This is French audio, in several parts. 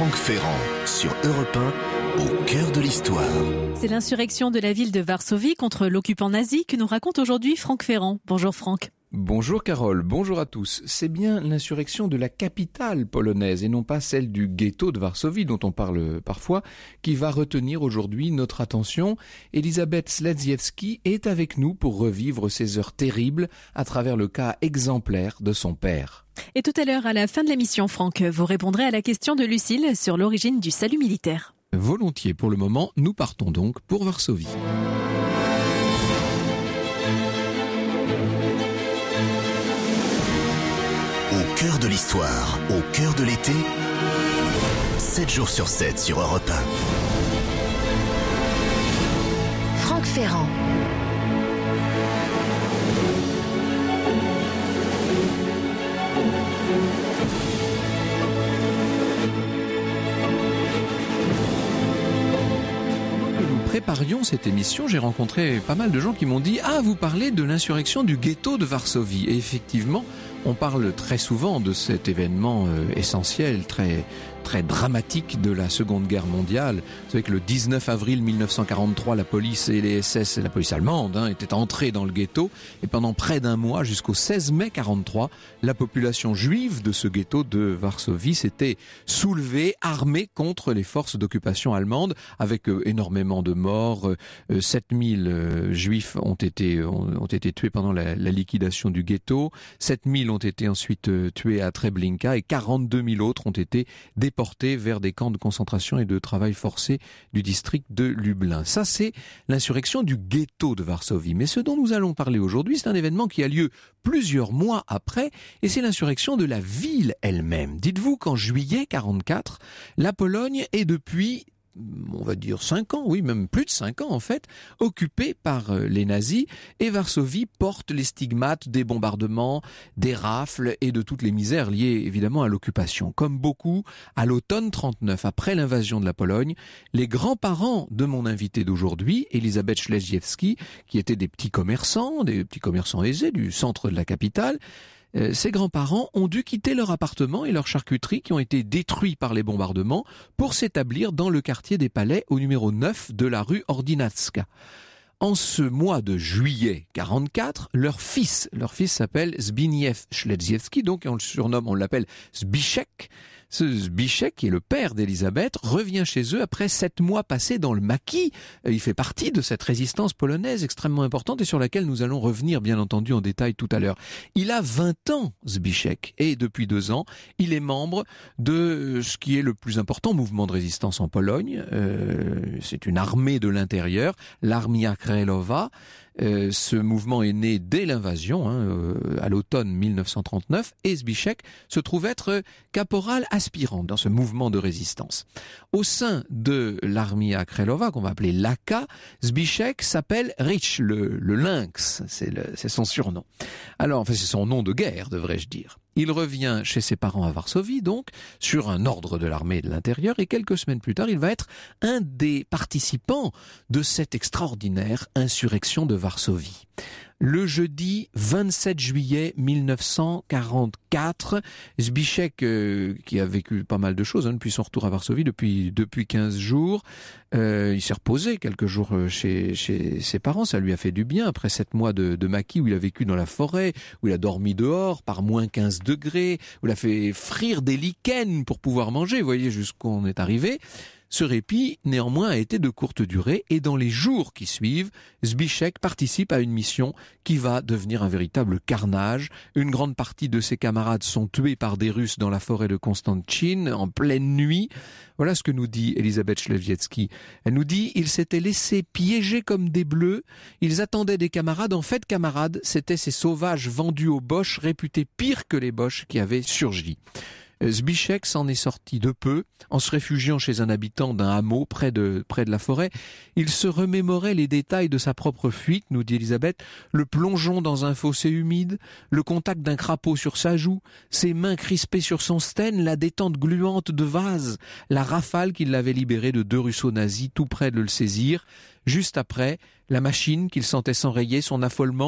Franck Ferrand sur Europe 1, au cœur de l'histoire. C'est l'insurrection de la ville de Varsovie contre l'occupant nazi que nous raconte aujourd'hui Franck Ferrand. Bonjour Franck. Bonjour Carole, bonjour à tous. C'est bien l'insurrection de la capitale polonaise et non pas celle du ghetto de Varsovie dont on parle parfois qui va retenir aujourd'hui notre attention. Elisabeth Śledziewski est avec nous pour revivre ces heures terribles à travers le cas exemplaire de son père. Et tout à l'heure, à la fin de l'émission, Franck, vous répondrez à la question de Lucille sur l'origine du salut militaire. Volontiers, pour le moment, nous partons donc pour Varsovie. Au cœur de l'histoire, au cœur de l'été, 7 jours sur 7 sur Europe 1. Franck Ferrand. Préparions cette émission, j'ai rencontré pas mal de gens qui m'ont dit « Ah, vous parlez de l'insurrection du ghetto de Varsovie ». Et effectivement, on parle très souvent de cet événement essentiel, très dramatique de la Seconde Guerre mondiale. Vous savez que le 19 avril 1943, la police et les SS, la police allemande, étaient entrés dans le ghetto. Et pendant près d'un mois, jusqu'au 16 mai 1943, la population juive de ce ghetto de Varsovie s'était soulevée, armée contre les forces d'occupation allemandes, avec énormément de morts. 7000 juifs ont été tués pendant la liquidation du ghetto. 7000 ont été ensuite tués à Treblinka et 42 000 autres ont été déportés vers des camps de concentration et de travail forcé du district de Lublin. Ça, c'est l'insurrection du ghetto de Varsovie. Mais ce dont nous allons parler aujourd'hui, c'est un événement qui a lieu plusieurs mois après, et c'est l'insurrection de la ville elle-même. Dites-vous qu'en juillet 1944, la Pologne est depuis, on va dire 5 ans, oui, même plus de 5 ans en fait, occupée par les nazis, et Varsovie porte les stigmates des bombardements, des rafles et de toutes les misères liées évidemment à l'occupation. Comme beaucoup, à l'automne 1939, après l'invasion de la Pologne, les grands-parents de mon invité d'aujourd'hui, Elisabeth Śledziewski, qui étaient des petits commerçants aisés du centre de la capitale, ces grands-parents ont dû quitter leur appartement et leur charcuterie qui ont été détruits par les bombardements pour s'établir dans le quartier des Palais au numéro 9 de la rue Ordynacka. En ce mois de juillet 1944, leur fils s'appelle Zbigniew Śledziewski, donc on l'appelle Zbiszek. Ce Zbiszek, qui est le père d'Elisabeth, revient chez eux après 7 mois passés dans le maquis. Il fait partie de cette résistance polonaise extrêmement importante et sur laquelle nous allons revenir bien entendu en détail tout à l'heure. Il a 20 ans, Zbiszek, et depuis 2 ans, il est membre de ce qui est le plus important mouvement de résistance en Pologne. C'est une armée de l'intérieur, l'Armia Krajowa. Ce mouvement est né dès l'invasion, à l'automne 1939, et Zbiszek se trouve être caporal aspirant dans ce mouvement de résistance. Au sein de l'Armia Krajowa, qu'on va appeler l'AK, Zbiszek s'appelle Rich, le lynx, c'est son surnom. Alors, enfin, c'est son nom de guerre, devrais-je dire. Il revient chez ses parents à Varsovie, donc, sur un ordre de l'armée de l'intérieur, et quelques semaines plus tard, il va être un des participants de cette extraordinaire insurrection de Varsovie. Le jeudi 27 juillet 1944, Zbiszek, qui a vécu pas mal de choses depuis son retour à Varsovie, depuis 15 jours, il s'est reposé quelques jours chez ses parents, ça lui a fait du bien, après 7 mois de maquis où il a vécu dans la forêt, où il a dormi dehors par moins 15 degrés, où il a fait frire des lichens pour pouvoir manger, vous voyez jusqu'où on est arrivé. Ce répit, néanmoins, a été de courte durée et dans les jours qui suivent, Zbiszek participe à une mission qui va devenir un véritable carnage. Une grande partie de ses camarades sont tués par des Russes dans la forêt de Konstantin en pleine nuit. Voilà ce que nous dit Elisabeth Śledziewski. Elle nous dit « Ils s'étaient laissés piéger comme des bleus. Ils attendaient des camarades. En fait, camarades, c'étaient ces sauvages vendus aux Boches, réputés pires que les Boches qui avaient surgi. » Zbiszek s'en est sorti de peu, en se réfugiant chez un habitant d'un hameau près de la forêt. Il se remémorait les détails de sa propre fuite, nous dit Elisabeth, le plongeon dans un fossé humide, le contact d'un crapaud sur sa joue, ses mains crispées sur son stène, la détente gluante de vase, la rafale qui l'avait libéré de 2 Russos nazis tout près de le saisir. Juste après, la machine qu'il sentait s'enrayer, son affolement,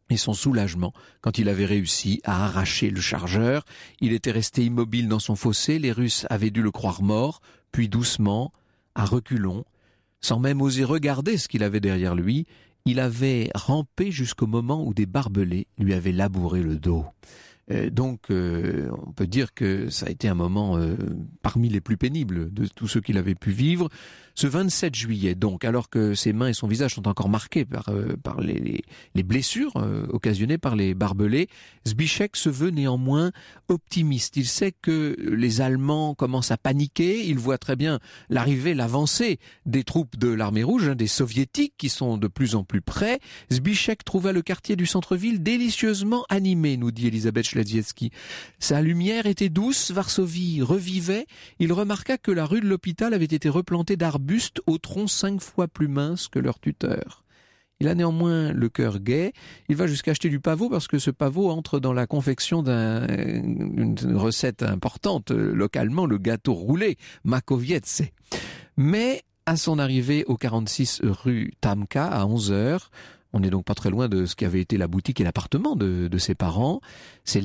et son soulagement quand il avait réussi à arracher le chargeur. Il était resté immobile dans son fossé, les Russes avaient dû le croire mort, puis doucement, à reculons, sans même oser regarder ce qu'il avait derrière lui, il avait rampé jusqu'au moment où des barbelés lui avaient labouré le dos. Donc, on peut dire que ça a été un moment parmi les plus pénibles de tous ceux qu'il avait pu vivre. Ce 27 juillet, donc, alors que ses mains et son visage sont encore marqués par les blessures occasionnées par les barbelés, Zbyszek se veut néanmoins optimiste. Il sait que les Allemands commencent à paniquer. Il voit très bien l'avancée des troupes de l'armée rouge, des soviétiques qui sont de plus en plus près. Zbyszek trouva le quartier du centre-ville délicieusement animé, nous dit Elisabeth Śledziecki. Sa lumière était douce, Varsovie revivait. Il remarqua que la rue de l'hôpital avait été replantée d'arbustes au tronc 5 fois plus mince que leur tuteur. Il a néanmoins le cœur gai. Il va jusqu'à acheter du pavot parce que ce pavot entre dans la confection d'une recette importante localement, le gâteau roulé, makowiece. Mais à son arrivée au 46 rue Tamka à 11h, on n'est donc pas très loin de ce qui avait été la boutique et l'appartement de ses parents. C'est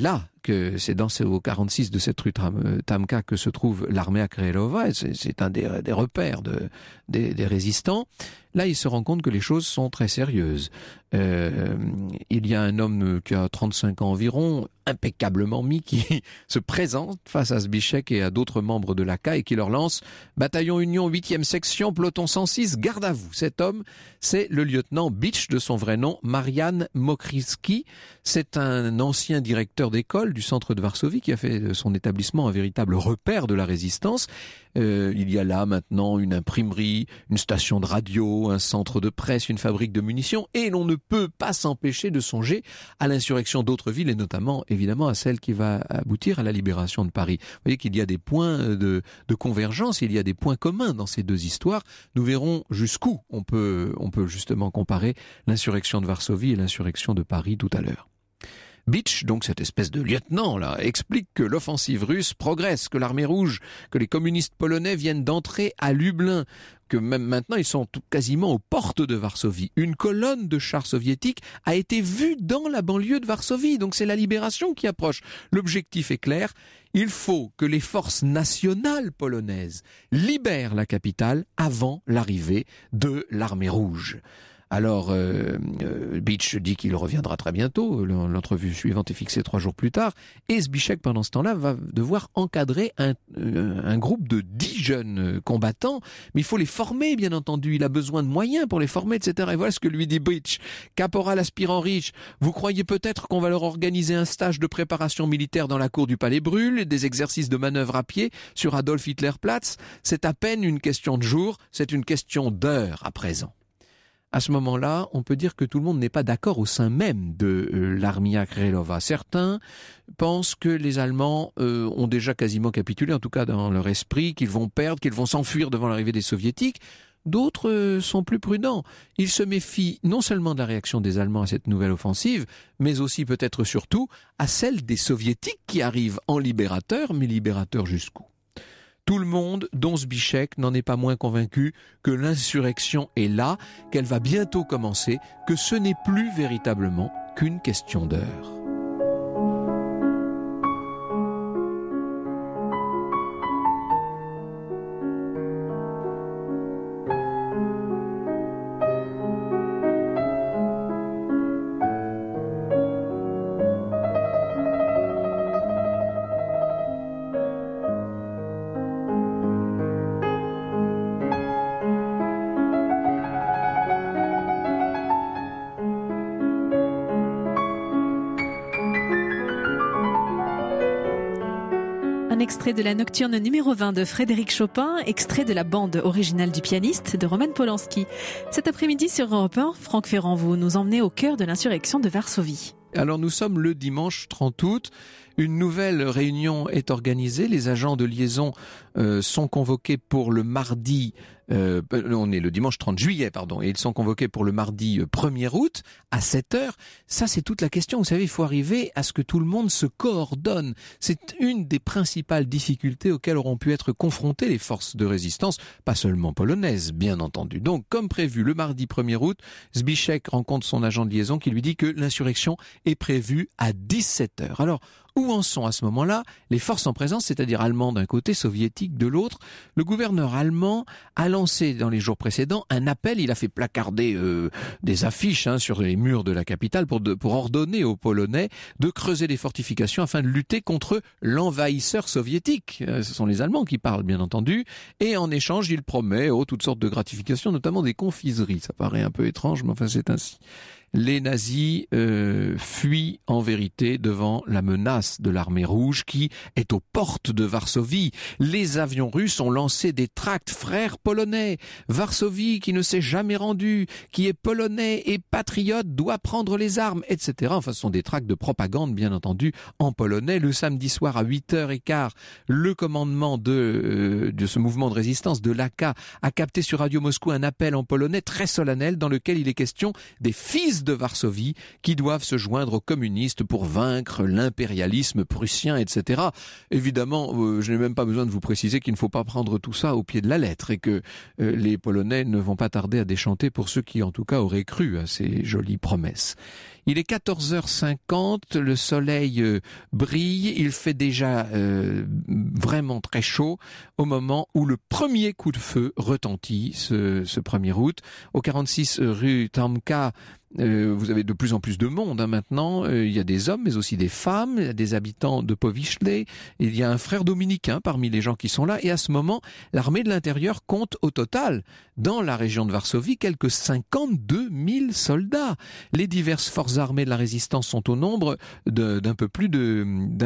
au 46 de cette rue Tamka que se trouve l'armée Krylova. C'est un des repères des résistants. Là, il se rend compte que les choses sont très sérieuses. Il y a un homme qui a 35 ans environ, impeccablement mis, qui se présente face à Zbyszek et à d'autres membres de l'AK et qui leur lance « Bataillon Union 8e section, peloton 106, garde à vous ». Cet homme, c'est le lieutenant Bitch, de son vrai nom, Marian Mokrycki. C'est un ancien directeur d'école du centre de Varsovie qui a fait de son établissement un véritable repère de la résistance. Il y a là maintenant une imprimerie, une station de radio, un centre de presse, une fabrique de munitions, et l'on ne peut pas s'empêcher de songer à l'insurrection d'autres villes, et notamment évidemment à celle qui va aboutir à la libération de Paris. Vous voyez qu'il y a des points de convergence, il y a des points communs dans ces deux histoires. Nous verrons jusqu'où on peut justement comparer l'insurrection de Varsovie et l'insurrection de Paris tout à l'heure. Bitch, donc cette espèce de lieutenant là, explique que l'offensive russe progresse, que l'armée rouge, que les communistes polonais viennent d'entrer à Lublin, que même maintenant ils sont quasiment aux portes de Varsovie. Une colonne de chars soviétiques a été vue dans la banlieue de Varsovie, donc c'est la libération qui approche. L'objectif est clair, il faut que les forces nationales polonaises libèrent la capitale avant l'arrivée de l'armée rouge. Alors, Bitch dit qu'il reviendra très bientôt, l'entrevue suivante est fixée 3 jours plus tard, et Zbyszek, pendant ce temps-là, va devoir encadrer un groupe de 10 jeunes combattants, mais il faut les former, bien entendu, il a besoin de moyens pour les former, etc. Et voilà ce que lui dit Bitch. Caporal aspirant riche, vous croyez peut-être qu'on va leur organiser un stage de préparation militaire dans la cour du Palais Brûle, des exercices de manœuvre à pied sur Adolf Hitler Platz? C'est à peine une question de jours, c'est une question d'heures à présent. À ce moment-là, on peut dire que tout le monde n'est pas d'accord au sein même de l'Armia Krylova. Certains pensent que les Allemands ont déjà quasiment capitulé, en tout cas dans leur esprit, qu'ils vont perdre, qu'ils vont s'enfuir devant l'arrivée des Soviétiques. D'autres sont plus prudents. Ils se méfient non seulement de la réaction des Allemands à cette nouvelle offensive, mais aussi peut-être surtout à celle des Soviétiques qui arrivent en libérateurs, mais libérateurs jusqu'où ? Tout le monde, dont Zbyszek, n'en est pas moins convaincu que l'insurrection est là, qu'elle va bientôt commencer, que ce n'est plus véritablement qu'une question d'heure. Un extrait de la nocturne numéro 20 de Frédéric Chopin, extrait de la bande originale du pianiste de Roman Polanski. Cet après-midi sur Europe 1, Franck Ferrand, vous nous emmenez au cœur de l'insurrection de Varsovie. Alors nous sommes le dimanche 30 août, Une nouvelle réunion est organisée. Les agents de liaison sont convoqués pour le mardi, on est le dimanche 30 juillet, et ils sont convoqués pour le mardi 1er août à 7h. Ça, c'est toute la question. Vous savez, il faut arriver à ce que tout le monde se coordonne. C'est une des principales difficultés auxquelles auront pu être confrontées les forces de résistance, pas seulement polonaises, bien entendu. Donc, comme prévu, le mardi 1er août, Zbigniew rencontre son agent de liaison qui lui dit que l'insurrection est prévue à 17h. Alors, où en sont à ce moment-là les forces en présence, c'est-à-dire allemandes d'un côté, soviétiques de l'autre? Le gouverneur allemand a lancé dans les jours précédents un appel, il a fait placarder des affiches sur les murs de la capitale pour ordonner aux Polonais de creuser des fortifications afin de lutter contre l'envahisseur soviétique. Ce sont les Allemands qui parlent, bien entendu, et en échange, il promet toutes sortes de gratifications, notamment des confiseries. Ça paraît un peu étrange, mais enfin c'est ainsi. Les nazis fuient en vérité devant la menace de l'armée rouge qui est aux portes de Varsovie. Les avions russes ont lancé des tracts frères polonais. Varsovie qui ne s'est jamais rendue, qui est polonais et patriote doit prendre les armes, etc. Enfin, ce sont des tracts de propagande, bien entendu, en polonais. Le samedi soir à 8h15, le commandement de ce mouvement de résistance de l'AK a capté sur Radio Moscou un appel en polonais très solennel dans lequel il est question des fils de Varsovie qui doivent se joindre aux communistes pour vaincre l'impérialisme prussien, etc. Évidemment, je n'ai même pas besoin de vous préciser qu'il ne faut pas prendre tout ça au pied de la lettre et que les Polonais ne vont pas tarder à déchanter pour ceux qui en tout cas auraient cru à ces jolies promesses. Il est 14h50, le soleil brille, il fait déjà vraiment très chaud au moment où le premier coup de feu retentit ce 1er août. Au 46 rue Tamka, vous avez de plus en plus de monde maintenant, il y a des hommes mais aussi des femmes, il y a des habitants de Powierzchny, il y a un frère dominicain parmi les gens qui sont là et à ce moment l'armée de l'intérieur compte au total dans la région de Varsovie quelques 52 000 soldats. Les diverses forces armées de la résistance sont au nombre d'un peu plus de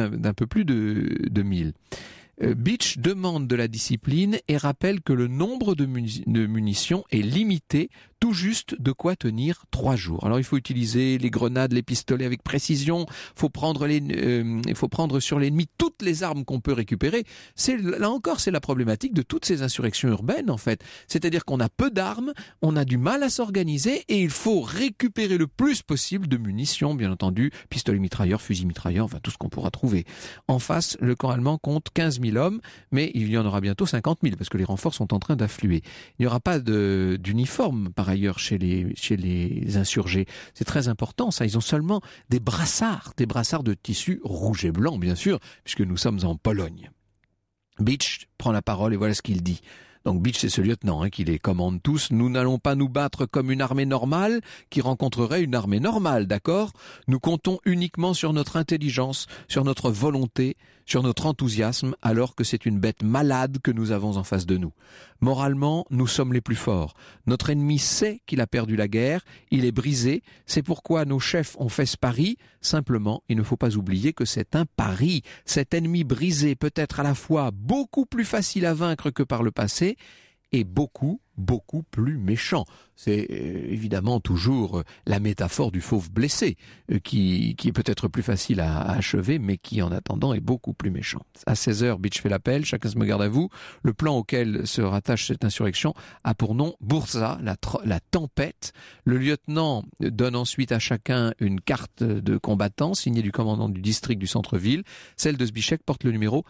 1000. Bitsch demande de la discipline et rappelle que le nombre de munitions est limité, tout juste de quoi tenir 3 jours. Alors il faut utiliser les grenades, les pistolets avec précision, il faut prendre sur l'ennemi toutes les armes qu'on peut récupérer. Là encore, c'est la problématique de toutes ces insurrections urbaines en fait. C'est-à-dire qu'on a peu d'armes, on a du mal à s'organiser et il faut récupérer le plus possible de munitions, bien entendu, pistolets mitrailleurs, fusils mitrailleurs, enfin tout ce qu'on pourra trouver. En face, le camp allemand compte 15 000 hommes, mais il y en aura bientôt 50 000 parce que les renforts sont en train d'affluer. Il n'y aura pas d'uniforme par ailleurs chez les insurgés. C'est très important ça, ils ont seulement des brassards de tissu rouge et blanc bien sûr, puisque nous sommes en Pologne. Bitsch prend la parole et voilà ce qu'il dit. Donc Bitsch, c'est ce lieutenant qui les commande tous. Nous n'allons pas nous battre comme une armée normale qui rencontrerait une armée normale, d'accord ? Nous comptons uniquement sur notre intelligence, sur notre volonté, sur notre enthousiasme, alors que c'est une bête malade que nous avons en face de nous. Moralement, nous sommes les plus forts. Notre ennemi sait qu'il a perdu la guerre, il est brisé, c'est pourquoi nos chefs ont fait ce pari. Simplement, il ne faut pas oublier que c'est un pari. Cet ennemi brisé peut être à la fois beaucoup plus facile à vaincre que par le passé, et beaucoup plus méchant. C'est évidemment toujours la métaphore du fauve blessé, qui est peut-être plus facile à achever, mais qui en attendant est beaucoup plus méchant. À 16h, Bitsch fait l'appel, chacun se me garde à vous. Le plan auquel se rattache cette insurrection a pour nom Burza, la tempête. Le lieutenant donne ensuite à chacun une carte de combattant signée du commandant du district du centre-ville. Celle de Zbigniew porte le numéro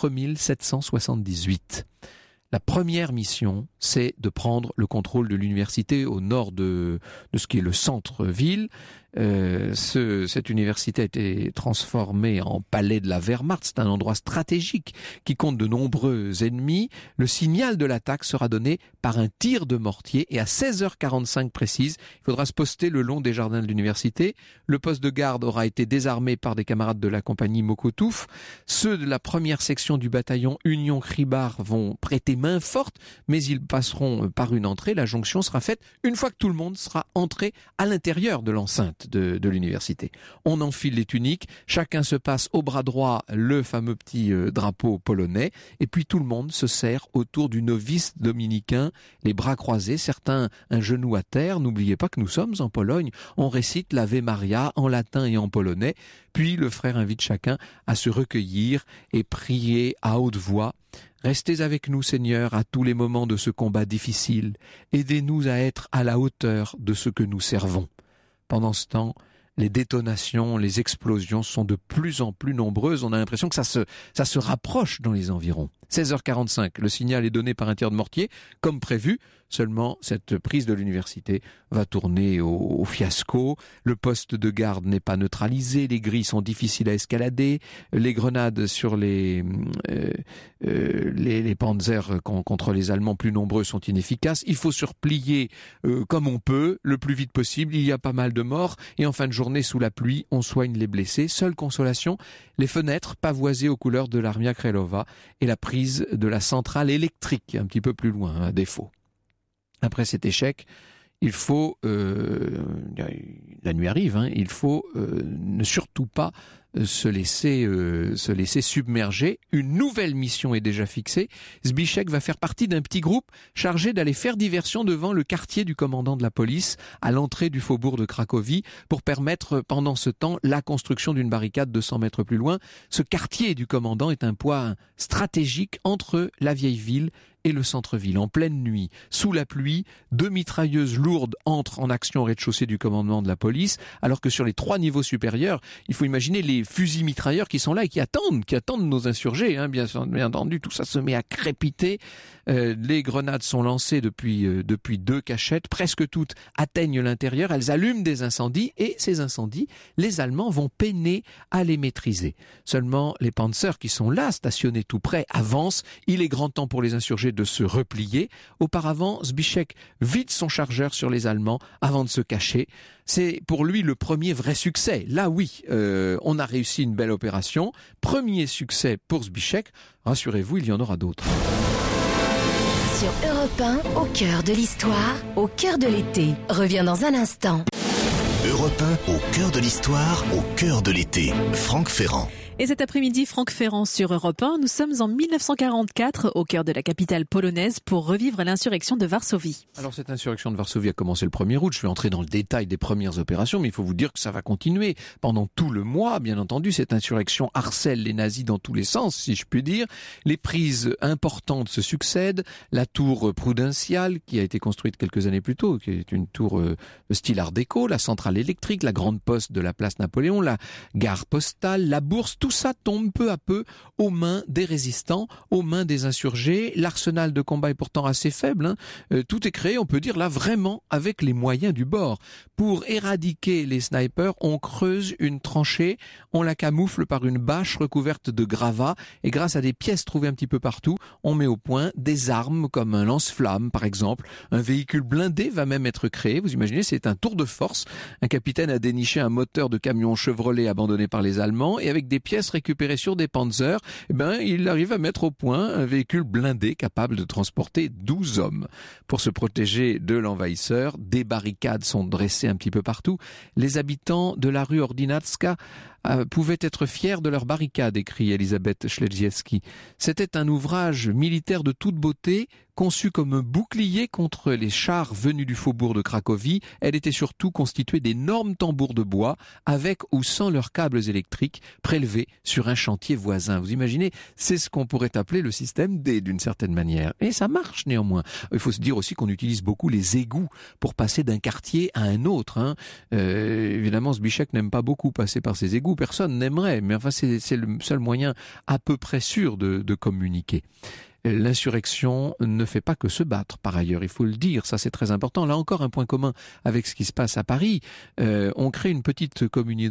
4778. La première mission, c'est de prendre le contrôle de l'université au nord de ce qui est le centre-ville. Cette université a été transformée en palais de la Wehrmacht. C'est un endroit stratégique qui compte de nombreux ennemis. Le signal de l'attaque sera donné par un tir de mortier et à 16h45 précise, il faudra se poster le long des jardins de l'université. Le poste de garde aura été désarmé par des camarades de la compagnie Mokotów. Ceux de la première section du bataillon Union Kribar vont prêter main forte, mais ils passeront par une entrée. La jonction sera faite une fois que tout le monde sera entré à l'intérieur de l'enceinte. enceinte de l'université. On enfile les tuniques, chacun se passe au bras droit le fameux petit drapeau polonais, et puis tout le monde se serre autour du novice dominicain, les bras croisés, certains un genou à terre. N'oubliez pas que nous sommes en Pologne, on récite l'Ave Maria en latin et en polonais, puis le frère invite chacun à se recueillir et prier à haute voix. Restez avec nous, Seigneur, à tous les moments de ce combat difficile. Aidez-nous à être à la hauteur de ce que nous servons. Pendant ce temps, les détonations, les explosions sont de plus en plus nombreuses. On a l'impression que ça se rapproche dans les environs. 16h45, le signal est donné par un tir de mortier, comme prévu. Seulement, cette prise de l'université va tourner au fiasco. Le poste de garde n'est pas neutralisé, les grilles sont difficiles à escalader, les grenades sur les panzers contre les Allemands plus nombreux sont inefficaces. Il faut se replier comme on peut, le plus vite possible. Il y a pas mal de morts et en fin de journée, sous la pluie, on soigne les blessés. Seule consolation, les fenêtres pavoisées aux couleurs de l'Armia Krajova et la prise de la centrale électrique un petit peu plus loin, à défaut. Après cet échec, il faut, la nuit arrive, il faut ne surtout pas se laisser submerger. Une nouvelle mission est déjà fixée. Zbigniew va faire partie d'un petit groupe chargé d'aller faire diversion devant le quartier du commandant de la police à l'entrée du faubourg de Cracovie pour permettre pendant ce temps la construction d'une barricade de 100 mètres plus loin. Ce quartier du commandant est un point stratégique entre la vieille ville et le centre-ville. En pleine nuit, sous la pluie, 2 mitrailleuses lourdes entrent en action au rez-de-chaussée du commandement de la police, alors que sur les 3 niveaux supérieurs, il faut imaginer les fusils mitrailleurs qui sont là et qui attendent nos insurgés. Bien entendu, tout ça se met à crépiter. Les grenades sont lancées depuis 2 cachettes. Presque toutes atteignent l'intérieur. Elles allument des incendies et ces incendies, les Allemands vont peiner à les maîtriser. Seulement, les panzers qui sont là, stationnés tout près, avancent. Il est grand temps pour les insurgés de se replier. Auparavant, Zbigniew vide son chargeur sur les Allemands avant de se cacher. C'est pour lui le premier vrai succès. Là oui, on a réussi une belle opération. Premier succès pour Zbigniew. Rassurez-vous, il y en aura d'autres. Sur Europe 1, au cœur de l'histoire, au cœur de l'été. Reviens dans un instant. Europe 1, au cœur de l'histoire, au cœur de l'été. Franck Ferrand. Et cet après-midi, Franck Ferrand sur Europe 1, nous sommes en 1944 au cœur de la capitale polonaise pour revivre l'insurrection de Varsovie. Alors cette insurrection de Varsovie a commencé le 1er août, je vais entrer dans le détail des premières opérations, mais il faut vous dire que ça va continuer pendant tout le mois, bien entendu. Cette insurrection harcèle les nazis dans tous les sens, si je puis dire. Les prises importantes se succèdent, la tour Prudential qui a été construite quelques années plus tôt, qui est une tour de style art déco, la centrale électrique, la grande poste de la place Napoléon, la gare postale, la bourse, tout ça tombe peu à peu aux mains des résistants, aux mains des insurgés. L'arsenal de combat est pourtant assez faible. Tout est créé, on peut dire là, vraiment avec les moyens du bord. Pour éradiquer les snipers, on creuse une tranchée, on la camoufle par une bâche recouverte de gravats et grâce à des pièces trouvées un petit peu partout, on met au point des armes comme un lance-flamme par exemple. Un véhicule blindé va même être créé. Vous imaginez, c'est un tour de force. Un capitaine a déniché un moteur de camion Chevrolet abandonné par les Allemands et avec des pièces récupérées sur des Panzers, il arrive à mettre au point un véhicule blindé capable de transporter 12 hommes. Pour se protéger de l'envahisseur, des barricades sont dressées un petit peu partout. Les habitants de la rue Ordinacka pouvaient être fiers de leur barricade, écrit Elisabeth Śledziewski. C'était un ouvrage militaire de toute beauté, conçu comme un bouclier contre les chars venus du faubourg de Cracovie. Elle était surtout constituée d'énormes tambours de bois, avec ou sans leurs câbles électriques, prélevés sur un chantier voisin. Vous imaginez, c'est ce qu'on pourrait appeler le système D d'une certaine manière. Et ça marche néanmoins. Il faut se dire aussi qu'on utilise beaucoup les égouts pour passer d'un quartier à un autre. Évidemment, Zbigniew n'aime pas beaucoup passer par ces égouts. Personne n'aimerait, mais enfin c'est le seul moyen à peu près sûr de communiquer. L'insurrection ne fait pas que se battre, par ailleurs, il faut le dire, ça c'est très important. Là encore, un point commun avec ce qui se passe à Paris. On crée une petite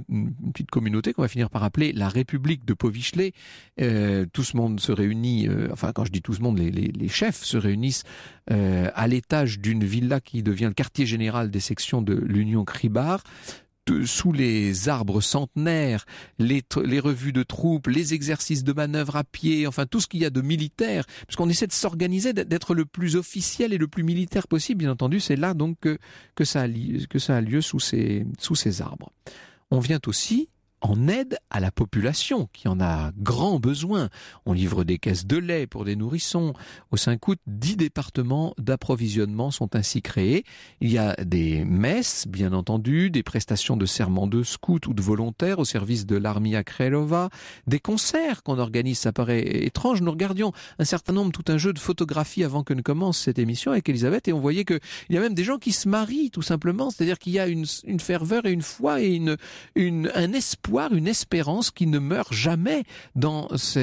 communauté qu'on va finir par appeler la République de Powiśle. Tout ce monde se réunit, quand je dis tout ce monde, les chefs se réunissent à l'étage d'une villa qui devient le quartier général des sections de l'Union Kribar. sous les arbres centenaires, les revues de troupes, les exercices de manœuvre à pied, enfin tout ce qu'il y a de militaire, puisqu'on essaie de s'organiser, d'être le plus officiel et le plus militaire possible, bien entendu, c'est là donc que ça a lieu sous ces arbres. On vient aussi en aide à la population qui en a grand besoin. On livre des caisses de lait pour des nourrissons. Au 5 août, 10 départements d'approvisionnement sont ainsi créés. Il y a des messes, bien entendu, des prestations de serment de scouts ou de volontaires au service de l'Armia Krajova, des concerts qu'on organise. Ça paraît étrange. Nous regardions un certain nombre, tout un jeu de photographies avant que ne commence cette émission avec Elisabeth, et on voyait qu'il y a même des gens qui se marient, tout simplement. C'est-à-dire qu'il y a une ferveur et une foi et un espoir, une espérance qui ne meurt jamais dans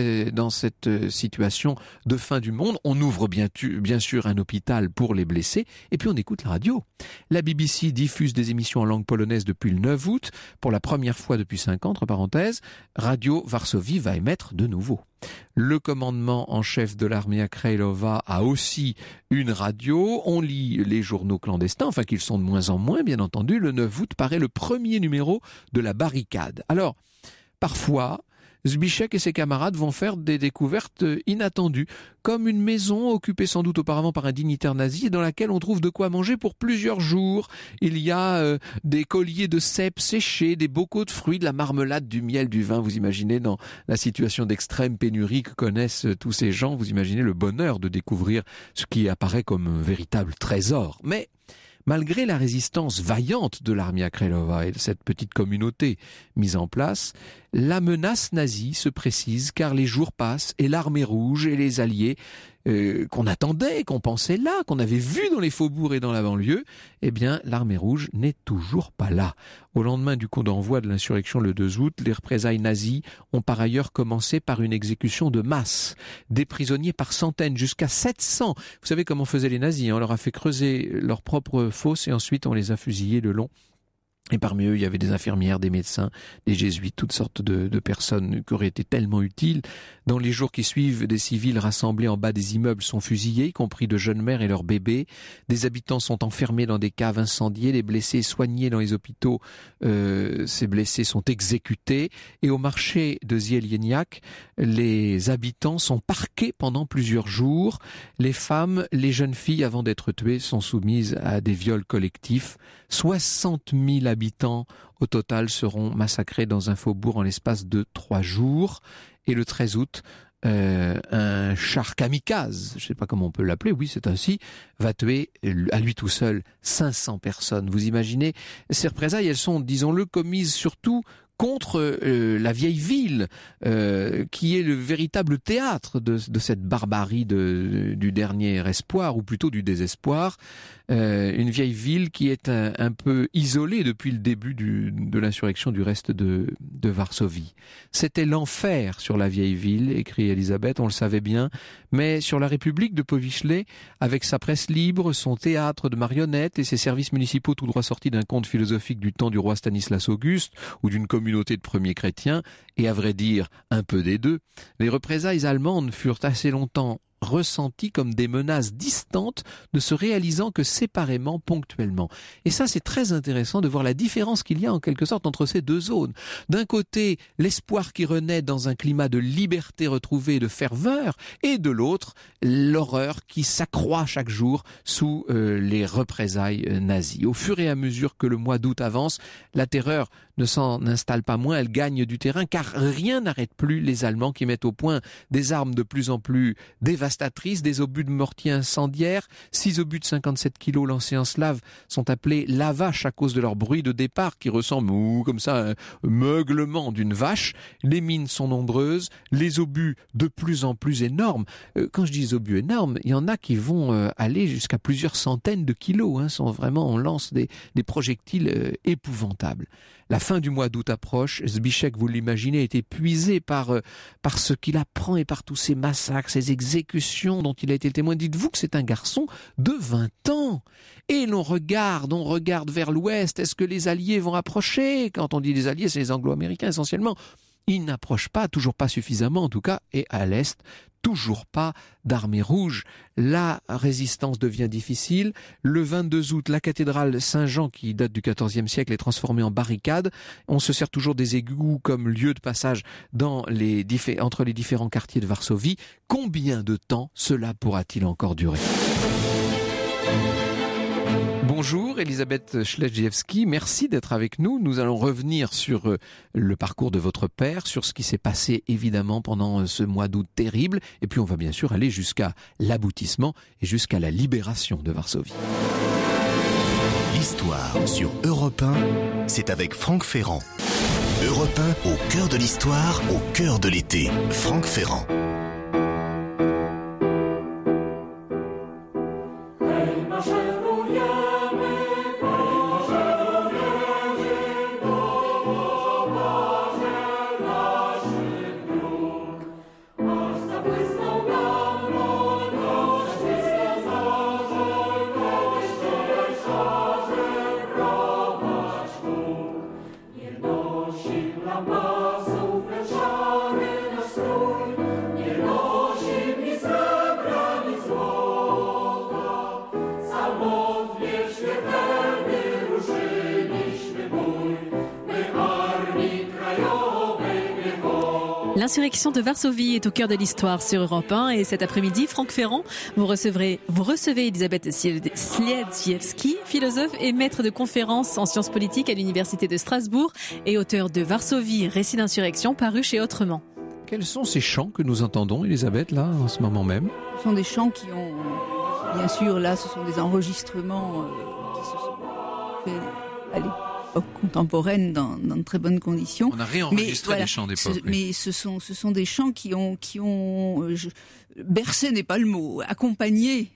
cette situation de fin du monde. On ouvre bien sûr un hôpital pour les blessés, et puis on écoute la radio. La BBC diffuse des émissions en langue polonaise depuis le 9 août, pour la première fois depuis 5 ans, entre parenthèses. Radio Varsovie va émettre de nouveau. Le commandement en chef de l'Armia Krajova a aussi une radio. On lit les journaux clandestins, enfin qu'ils sont de moins en moins, bien entendu. Le 9 août paraît le premier numéro de La Barricade. Alors, parfois, Zbigniew et ses camarades vont faire des découvertes inattendues, comme une maison occupée sans doute auparavant par un dignitaire nazi, dans laquelle on trouve de quoi manger pour plusieurs jours. Il y a des colliers de cèpes séchés, des bocaux de fruits, de la marmelade, du miel, du vin. Vous imaginez, dans la situation d'extrême pénurie que connaissent tous ces gens, vous imaginez le bonheur de découvrir ce qui apparaît comme un véritable trésor. Mais malgré la résistance vaillante de l'Armia Krajova et de cette petite communauté mise en place, la menace nazie se précise, car les jours passent et l'armée rouge et les alliés qu'on attendait, qu'on pensait là, qu'on avait vu dans les faubourgs et dans la banlieue, eh bien l'armée rouge n'est toujours pas là. Au lendemain du coup d'envoi de l'insurrection le 2 août, les représailles nazies ont par ailleurs commencé par une exécution de masse. Des prisonniers par centaines, jusqu'à 700. Vous savez comment faisaient les nazis, on leur a fait creuser leur propre fosse et ensuite on les a fusillés le long. Et parmi eux, il y avait des infirmières, des médecins, des jésuites, toutes sortes de personnes qui auraient été tellement utiles. Dans les jours qui suivent, des civils rassemblés en bas des immeubles sont fusillés, y compris de jeunes mères et leurs bébés. Des habitants sont enfermés dans des caves incendiées, les blessés soignés dans les hôpitaux, ces blessés sont exécutés. Et au marché de Zieleniak, les habitants sont parqués pendant plusieurs jours. Les femmes, les jeunes filles, avant d'être tuées, sont soumises à des viols collectifs. 60 000 habitants au total seront massacrés dans un faubourg en l'espace de 3 jours. Et le 13 août, un char kamikaze, je ne sais pas comment on peut l'appeler, oui c'est ainsi, va tuer à lui tout seul 500 personnes. Vous imaginez, ces représailles, elles sont, disons-le, commises surtout contre la vieille ville, qui est le véritable théâtre de cette barbarie du dernier espoir, ou plutôt du désespoir. Une vieille ville qui est un peu isolée depuis le début de l'insurrection du reste de Varsovie. C'était l'enfer sur la vieille ville, écrit Elisabeth, on le savait bien, mais sur la République de Powiśle, avec sa presse libre, son théâtre de marionnettes et ses services municipaux tout droit sortis d'un conte philosophique du temps du roi Stanislas Auguste ou d'une communauté de premiers chrétiens, et à vrai dire un peu des deux, les représailles allemandes furent assez longtemps ressenties comme des menaces distantes, ne se réalisant que séparément, ponctuellement. Et ça, c'est très intéressant de voir la différence qu'il y a en quelque sorte entre ces deux zones. D'un côté, l'espoir qui renaît dans un climat de liberté retrouvée et de ferveur, et de l'autre, l'horreur qui s'accroît chaque jour sous les représailles nazies. Au fur et à mesure que le mois d'août avance, la terreur ne s'en installe pas moins, elle gagne du terrain, car rien n'arrête plus les Allemands qui mettent au point des armes de plus en plus dévastatrices, des obus de mortier incendiaires. 6 obus de 57 kilos lancés en slave sont appelés la vache à cause de leur bruit de départ qui ressemble comme ça à un meuglement d'une vache. Les mines sont nombreuses, les obus de plus en plus énormes. Quand je dis obus énormes, il y en a qui vont aller jusqu'à plusieurs centaines de kilos. Sont vraiment, on lance des projectiles épouvantables. La fin du mois d'août approche. Zbigniew, vous l'imaginez, est épuisé par ce qu'il apprend et par tous ces massacres, ces exécutions dont il a été le témoin. Dites-vous que c'est un garçon de 20 ans. Et on regarde vers l'ouest. Est-ce que les Alliés vont approcher? Quand on dit les Alliés, c'est les Anglo-Américains essentiellement. il n'approche pas, toujours pas suffisamment en tout cas, et à l'est, toujours pas d'armée rouge. La résistance devient difficile. Le 22 août, la cathédrale Saint-Jean, qui date du XIVe siècle, est transformée en barricade. On se sert toujours des égouts comme lieu de passage entre les différents quartiers de Varsovie. Combien de temps cela pourra-t-il encore durer ? Bonjour Elisabeth Śledziewski, merci d'être avec nous. Nous allons revenir sur le parcours de votre père, sur ce qui s'est passé évidemment pendant ce mois d'août terrible. Et puis on va bien sûr aller jusqu'à l'aboutissement et jusqu'à la libération de Varsovie. L'histoire sur Europe 1, c'est avec Franck Ferrand. Europe 1, au cœur de l'histoire, au cœur de l'été. Franck Ferrand. L'insurrection de Varsovie est au cœur de l'histoire sur Europe 1 et cet après-midi, Franck Ferrand, vous recevez Elisabeth Śledziewski, philosophe et maître de conférences en sciences politiques à l'Université de Strasbourg et auteur de Varsovie, récit d'insurrection paru chez Autrement. Quels sont ces chants que nous entendons, Elisabeth, là, en ce moment même ? Ce sont des chants qui ont, bien sûr, là, ce sont des enregistrements qui se sont faits à l'époque contemporaine dans de très bonnes conditions. On a réenregistré les chants d'époque. Mais ce sont des chants qui ont bercé n'est pas le mot, accompagné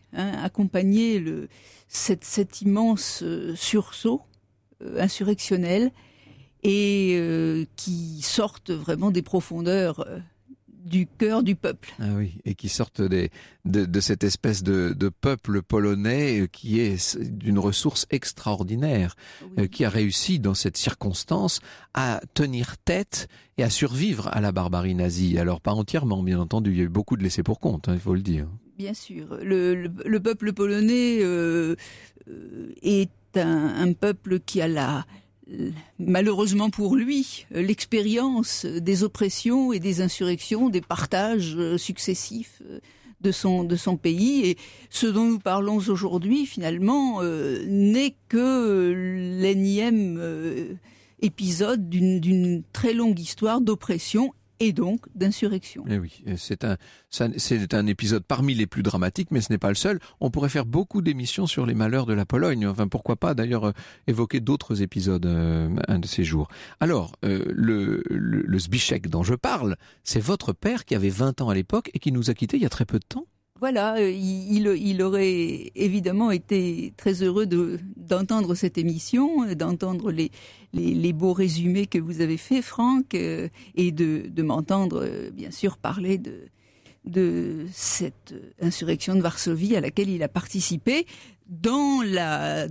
cet immense sursaut insurrectionnel et qui sortent vraiment des profondeurs du cœur du peuple. Ah oui, et qui sortent de cette espèce de peuple polonais qui est d'une ressource extraordinaire, oui. Qui a réussi dans cette circonstance à tenir tête et à survivre à la barbarie nazie. Alors pas entièrement, bien entendu, il y a eu beaucoup de laissés pour compte, il faut le dire. Bien sûr, le peuple polonais est un peuple qui a malheureusement pour lui, l'expérience des oppressions et des insurrections, des partages successifs de son pays. Et ce dont nous parlons aujourd'hui, finalement, n'est que l'énième épisode d'une très longue histoire d'oppression et donc d'insurrection. Eh oui, c'est un épisode parmi les plus dramatiques, mais ce n'est pas le seul. On pourrait faire beaucoup d'émissions sur les malheurs de la Pologne. Enfin, pourquoi pas d'ailleurs évoquer d'autres épisodes un de ces jours. Alors, le Zbigniew dont je parle, c'est votre père qui avait 20 ans à l'époque et qui nous a quittés il y a très peu de temps. Voilà, il aurait évidemment été très heureux d'entendre cette émission, d'entendre les beaux résumés que vous avez faits, Franck, et de m'entendre, bien sûr, parler de cette insurrection de Varsovie à laquelle il a participé dans la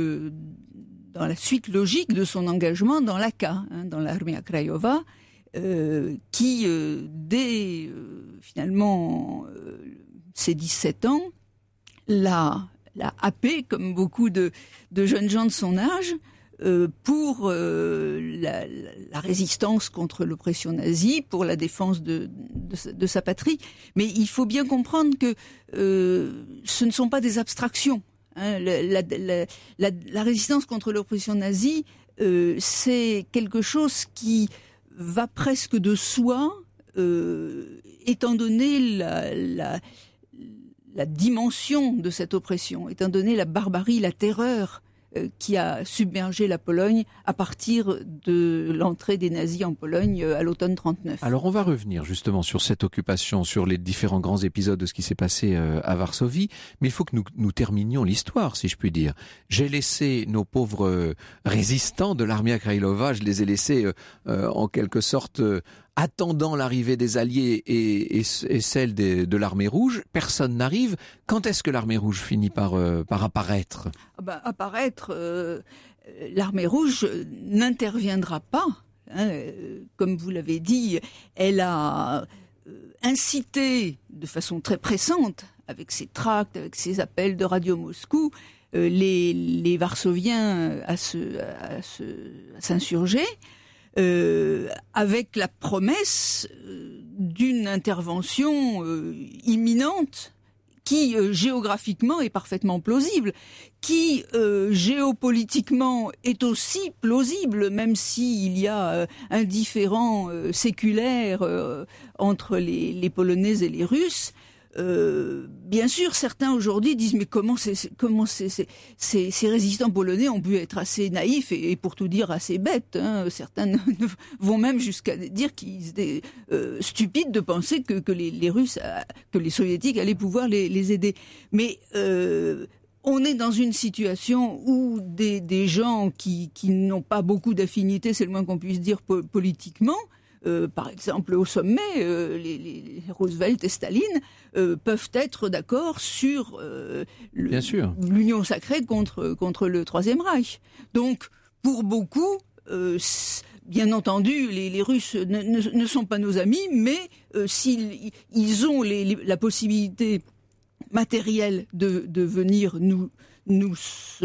suite logique de son engagement dans l'AKA, dans l'Armia Krajowa, qui, dès finalement ses 17 ans, l'a happé, comme beaucoup de jeunes gens de son âge, pour la résistance contre l'oppression nazie, pour la défense de sa patrie. Mais il faut bien comprendre que ce ne sont pas des abstractions. La résistance contre l'oppression nazie, c'est quelque chose qui va presque de soi, étant donné la dimension de cette oppression, étant donné la barbarie, la terreur qui a submergé la Pologne à partir de l'entrée des nazis en Pologne à l'automne 1939. Alors on va revenir justement sur cette occupation, sur les différents grands épisodes de ce qui s'est passé à Varsovie, mais il faut que nous terminions l'histoire, si je puis dire. J'ai laissé nos pauvres résistants de l'Armia Krajowa, je les ai laissés en quelque sorte attendant l'arrivée des Alliés et celle de l'Armée Rouge. Personne n'arrive. Quand est-ce que l'Armée Rouge finit par apparaître ? L'Armée Rouge n'interviendra pas. Comme vous l'avez dit, elle a incité de façon très pressante, avec ses tracts, avec ses appels de Radio Moscou, les Varsoviens à s'insurger, avec la promesse d'une intervention imminente qui géographiquement est parfaitement plausible, qui géopolitiquement est aussi plausible, même s'il y a un différend séculaire entre les Polonais et les Russes. Bien sûr, certains aujourd'hui disent mais comment ces résistants polonais ont pu être assez naïfs et pour tout dire assez bêtes. Certains vont même jusqu'à dire qu'ils étaient stupides de penser que les Russes, que les Soviétiques allaient pouvoir les aider. Mais on est dans une situation où des gens qui n'ont pas beaucoup d'affinités, c'est le moins qu'on puisse dire politiquement. Par exemple, au sommet, les Roosevelt et Staline peuvent être d'accord sur l'union sacrée contre le Troisième Reich. Donc, pour beaucoup, bien entendu, les Russes ne sont pas nos amis, mais s'ils ont la possibilité matérielle de venir nous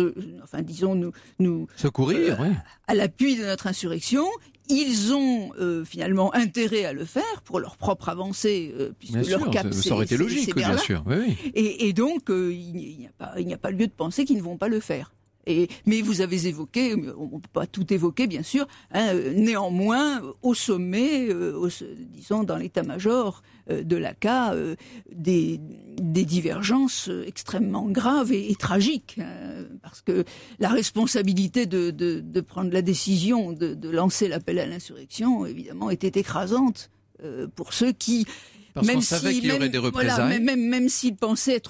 secourir, oui, à l'appui de notre insurrection, ils ont finalement intérêt à le faire pour leur propre avancée, puisque bien leur cap, ça aurait été logique, bien sûr. Oui. Et donc, il n'y a pas lieu de penser qu'ils ne vont pas le faire. Mais vous avez évoqué, on ne peut pas tout évoquer bien sûr, néanmoins au sommet, disons dans l'état-major de l'AK, des divergences extrêmement graves et tragiques, parce que la responsabilité de prendre la décision de lancer l'appel à l'insurrection, évidemment, était écrasante pour ceux qui... Parce qu'on savait qu'il y aurait des représailles. Voilà, même s'ils pensaient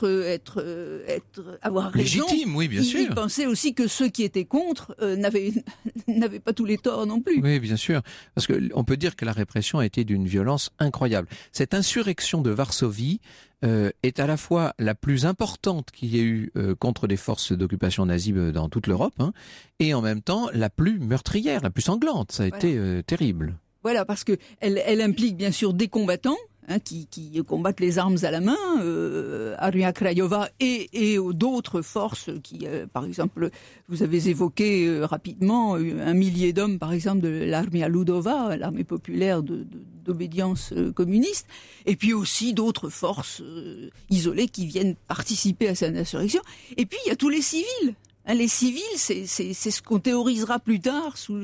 avoir raison, légitime, oui, bien sûr. Ils pensaient aussi que ceux qui étaient contre n'avaient pas tous les torts non plus. Oui, bien sûr. Parce qu'on peut dire que la répression a été d'une violence incroyable. Cette insurrection de Varsovie est à la fois la plus importante qu'il y ait eu contre des forces d'occupation nazie dans toute l'Europe, et en même temps la plus meurtrière, la plus sanglante. Ça a été terrible. Voilà, parce que elle implique bien sûr des combattants, qui combattent les armes à la main, Armia Krajova et d'autres forces qui, par exemple, vous avez évoqué rapidement 1 millier d'hommes, par exemple, de l'Armia Ludova, l'armée populaire d'obédience communiste, et puis aussi d'autres forces isolées qui viennent participer à cette insurrection. Et puis, il y a tous les civils. Les civils, c'est ce qu'on théorisera plus tard sous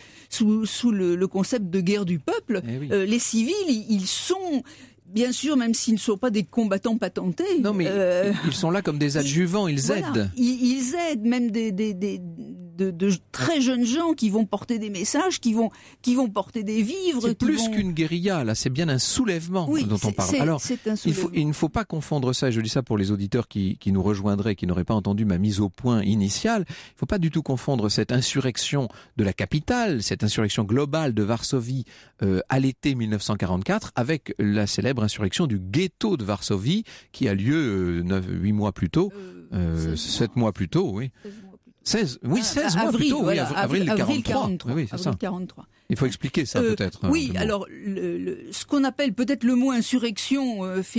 le concept de guerre du peuple. Oui. Les civils, ils sont, bien sûr, même s'ils ne sont pas des combattants patentés. Non, mais ils sont là comme des adjuvants, ils aident. Ils aident même de très jeunes gens qui vont porter des messages, qui vont porter des vivres. C'est plus qu'une guérilla, là, c'est bien un soulèvement dont on parle. Alors, il ne faut pas confondre ça, et je dis ça pour les auditeurs qui nous rejoindraient, qui n'auraient pas entendu ma mise au point initiale, il ne faut pas du tout confondre cette insurrection de la capitale, cette insurrection globale de Varsovie à l'été 1944, avec la célèbre insurrection du ghetto de Varsovie, qui a lieu 8 mois plus tôt, 7 mois plus tôt, oui. 16 mois plus tôt, oui, avril 43. Oui, c'est ça. 43. Il faut expliquer ça peut-être. Oui, alors ce qu'on appelle peut-être le mot insurrection,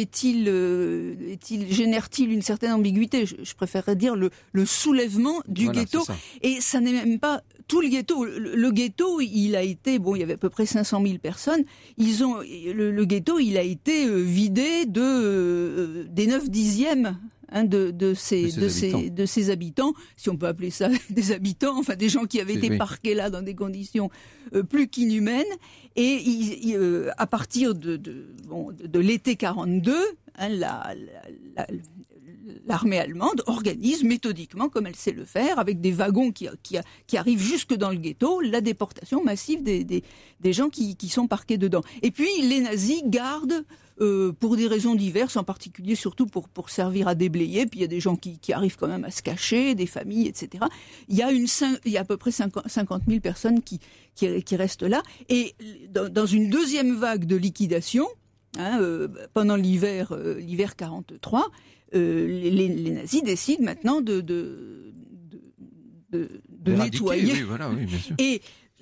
génère-t-il une certaine ambiguïté? Je préférerais dire le soulèvement du ghetto. Et ça n'est même pas tout le ghetto. Le ghetto, il a été, il y avait à peu près 500 000 personnes. Le ghetto, il a été vidé des 9/10 de ces habitants, si on peut appeler ça des habitants, enfin des gens qui avaient été parqués là dans des conditions plus qu'inhumaines. Et à partir de l'été 42, l'armée allemande organise méthodiquement, comme elle sait le faire, avec des wagons qui arrivent jusque dans le ghetto, la déportation massive des gens qui sont parqués dedans. Et puis les nazis gardent, pour des raisons diverses, en particulier surtout pour servir à déblayer, puis il y a des gens qui arrivent quand même à se cacher, des familles, etc. Il y a à peu près 50 000 personnes qui restent là. Et dans une deuxième vague de liquidation, pendant l'hiver 43, les nazis décident maintenant de nettoyer. Oui, bien sûr. Et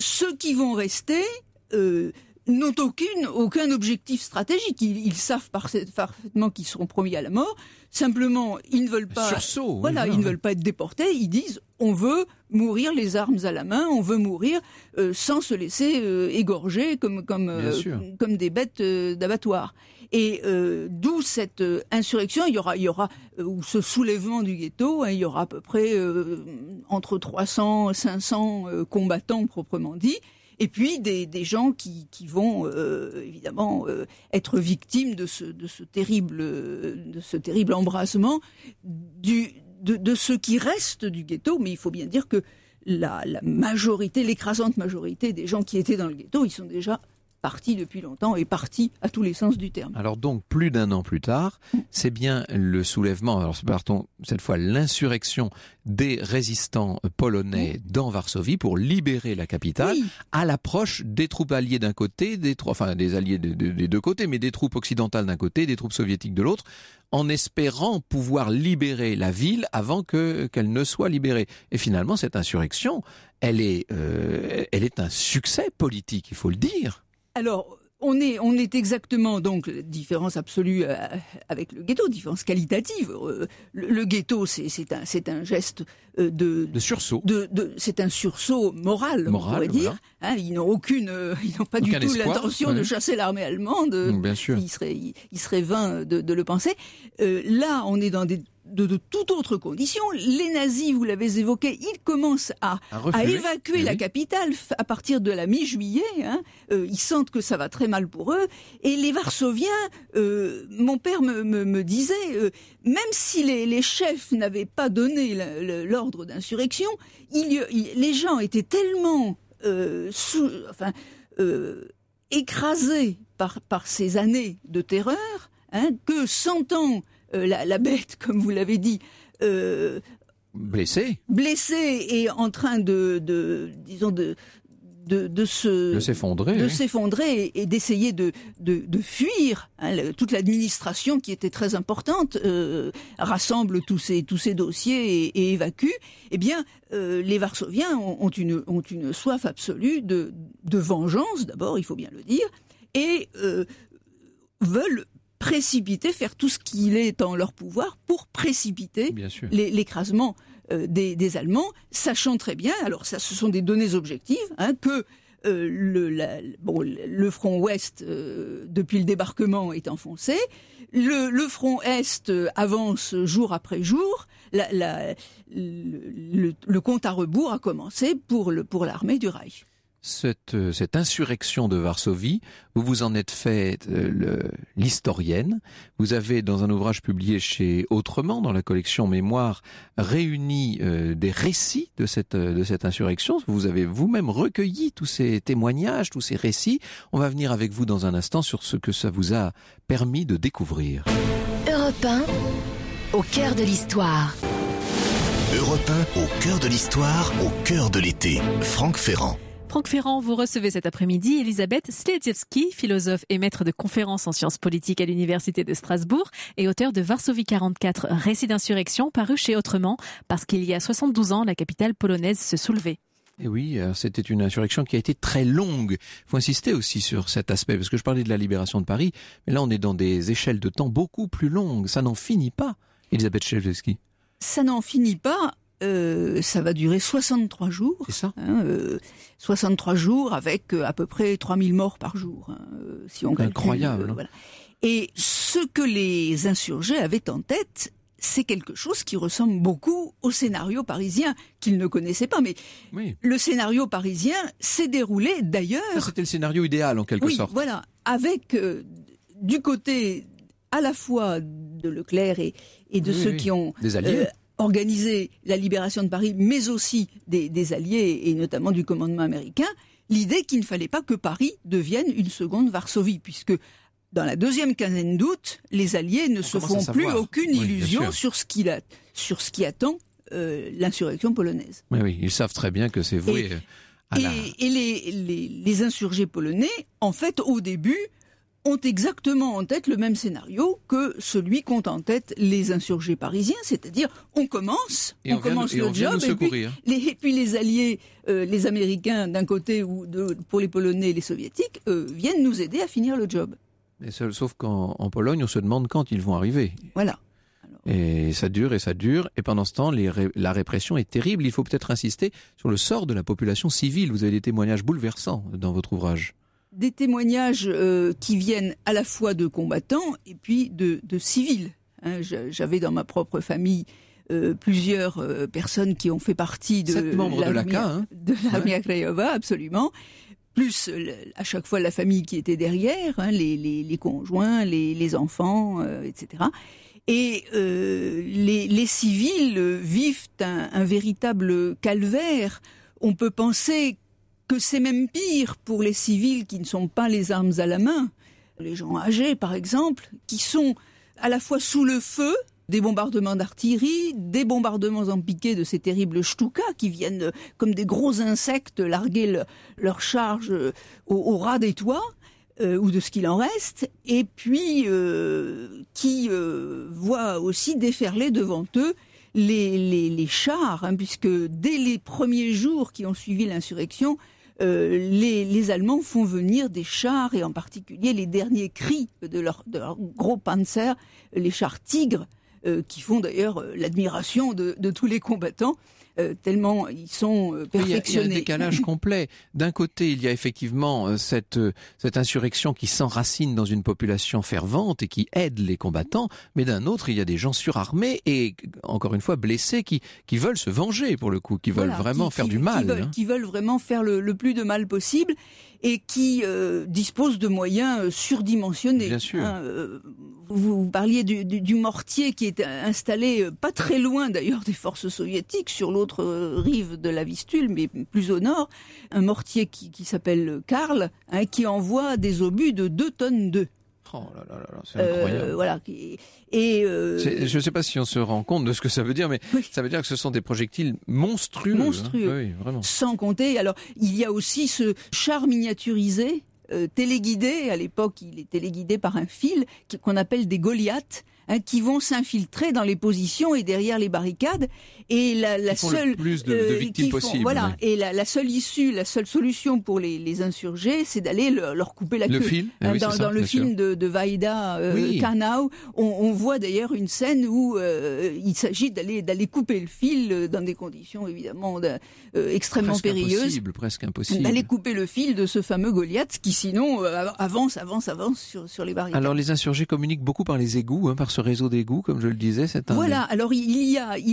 ceux qui vont rester n'ont aucun objectif stratégique. Ils savent parfaitement qu'ils seront promis à la mort. Simplement, ils ne veulent pas. Sursaut. Voilà, ils ne veulent pas être déportés. Ils disent on veut mourir les armes à la main, on veut mourir sans se laisser égorger comme des bêtes d'abattoir. Et d'où cette insurrection, il y aura ou ce soulèvement du ghetto, il y aura à peu près entre 300 et 500 combattants proprement dit. Et puis des gens qui vont évidemment être victimes de ce terrible embrasement de ce qui reste du ghetto. Mais il faut bien dire que la majorité, l'écrasante majorité des gens qui étaient dans le ghetto, ils sont déjà partis depuis longtemps et partis à tous les sens du terme. Alors donc, plus d'un an plus tard, c'est bien le soulèvement, alors partons cette fois l'insurrection des résistants polonais dans Varsovie pour libérer la capitale, à l'approche des troupes alliées d'un côté, des alliés des deux côtés, mais des troupes occidentales d'un côté, des troupes soviétiques de l'autre, en espérant pouvoir libérer la ville avant qu'elle ne soit libérée. Et finalement, cette insurrection, elle est un succès politique, il faut le dire. Alors, on est exactement, donc, différence absolue avec le ghetto, différence qualitative. Le ghetto, c'est un geste de sursaut. C'est un sursaut moral, on pourrait dire. Voilà. Ils n'ont pas du tout l'intention de chasser l'armée allemande. Bien sûr. Il serait vain de le penser. Là, on est dans de toute autre condition. Les nazis, vous l'avez évoqué, ils commencent à évacuer la capitale à partir de la mi-juillet. Ils sentent que ça va très mal pour eux. Et les Varsoviens, mon père me disait, même si les chefs n'avaient pas donné l'ordre d'insurrection, les gens étaient tellement écrasés par ces années de terreur que sentant la bête, comme vous l'avez dit, blessée et en train de s'effondrer et d'essayer de fuir. Toute l'administration qui était très importante rassemble tous ces dossiers et évacue. Eh bien, les Varsoviens ont une soif absolue de vengeance, d'abord, il faut bien le dire, et veulent faire tout ce qu'il est en leur pouvoir pour précipiter l'écrasement des Allemands, sachant très bien, alors ça, ce sont des données objectives, que le front ouest, depuis le débarquement, est enfoncé, le front est avance jour après jour, le compte à rebours a commencé pour l'armée du Reich. Cette insurrection de Varsovie, vous en êtes fait l'historienne. Vous avez, dans un ouvrage publié chez Autrement, dans la collection Mémoire, réuni des récits de cette insurrection. Vous avez vous-même recueilli tous ces témoignages, tous ces récits. On va venir avec vous dans un instant sur ce que ça vous a permis de découvrir. Europe 1, au cœur de l'histoire. Europe 1, au cœur de l'histoire, au cœur de l'été. Franck Ferrand. Franck Ferrand, vous recevez cet après-midi Elisabeth Śledziewski, philosophe et maître de conférences en sciences politiques à l'Université de Strasbourg et auteur de Varsovie 44, récit d'insurrection paru chez Autrement, parce qu'il y a 72 ans, la capitale polonaise se soulevait. Et oui, c'était une insurrection qui a été très longue. Il faut insister aussi sur cet aspect, parce que je parlais de la libération de Paris, mais là on est dans des échelles de temps beaucoup plus longues. Ça n'en finit pas, Elisabeth Śledziewski. Ça n'en finit pas. Ça va durer 63 jours. C'est ça. 63 jours avec à peu près 3000 morts par jour. Si on calcule. Incroyable. Voilà. Et ce que les insurgés avaient en tête, c'est quelque chose qui ressemble beaucoup au scénario parisien qu'ils ne connaissaient pas. Mais le scénario parisien s'est déroulé d'ailleurs. C'était le scénario idéal en quelque sorte. Voilà, avec du côté à la fois de Leclerc et de ceux qui ont des alliés. Organisé la libération de Paris, mais aussi des alliés et notamment du commandement américain, l'idée qu'il ne fallait pas que Paris devienne une seconde Varsovie, puisque dans la deuxième quinzaine d'août, les alliés ne se font plus aucune illusion sur ce qui attend l'insurrection polonaise. Oui, ils savent très bien que c'est voué et les insurgés polonais, en fait, au début, ont exactement en tête le même scénario que celui qu'ont en tête les insurgés parisiens, c'est-à-dire on commence le job, et puis les alliés, les Américains d'un côté ou pour les Polonais et les Soviétiques, viennent nous aider à finir le job. Sauf qu'en Pologne, on se demande quand ils vont arriver. Voilà. Et ça dure, et pendant ce temps, la répression est terrible. Il faut peut-être insister sur le sort de la population civile. Vous avez des témoignages bouleversants dans votre ouvrage. Des témoignages qui viennent à la fois de combattants et puis de civils. J'avais dans ma propre famille plusieurs personnes qui ont fait partie de 7 membres de l'AKA, de l'Armia Krajowa, absolument. Plus à chaque fois la famille qui était derrière, les conjoints, les enfants, etc. Et les civils vivent un véritable calvaire. On peut penser que c'est même pire pour les civils qui ne sont pas les armes à la main. Les gens âgés, par exemple, qui sont à la fois sous le feu des bombardements d'artillerie, des bombardements en piqué de ces terribles Stuka qui viennent comme des gros insectes larguer leurs charges au ras des toits, ou de ce qu'il en reste, et puis qui voient aussi déferler devant eux les chars, puisque dès les premiers jours qui ont suivi l'insurrection, les Allemands font venir des chars, et en particulier les derniers cris de leur gros Panzer, les chars Tigres, qui font d'ailleurs l'admiration de tous les combattants, tellement ils sont perfectionnés. Il y a un décalage complet. D'un côté, il y a effectivement cette insurrection qui s'enracine dans une population fervente et qui aide les combattants, mais d'un autre, il y a des gens surarmés et, encore une fois, blessés qui veulent se venger, pour le coup, qui veulent vraiment faire du mal. Qui veulent vraiment faire le plus de mal possible et qui disposent de moyens surdimensionnés. Bien sûr. Vous parliez du mortier qui est installé pas très loin d'ailleurs des forces soviétiques, sur l'autre rive de la Vistule, mais plus au nord, un mortier qui s'appelle Karl, qui envoie des obus de 2 tonnes d'œufs. Oh là là là, c'est incroyable. Voilà. Je ne sais pas si on se rend compte de ce que ça veut dire, mais oui. Ça veut dire que ce sont des projectiles monstrueux. Monstrueux. Oui, vraiment. Sans compter, alors, il y a aussi ce char miniaturisé, téléguidé. À l'époque, il est téléguidé par un fil qu'on appelle des Goliaths, qui vont s'infiltrer dans les positions et derrière les barricades, et la seule le plus de victimes possible. Voilà, oui. et la seule issue, la seule solution pour les insurgés, c'est d'aller leur couper la queue. Le fil, dans le film de Vaida Karnau, on voit d'ailleurs une scène où il s'agit d'aller couper le fil dans des conditions évidemment extrêmement périlleuses. Presque impossible. D'aller couper le fil de ce fameux Goliath qui sinon avance sur les barricades. Alors les insurgés communiquent beaucoup par les égouts, par ce réseau d'égouts, comme je le disais. Voilà. Alors il y a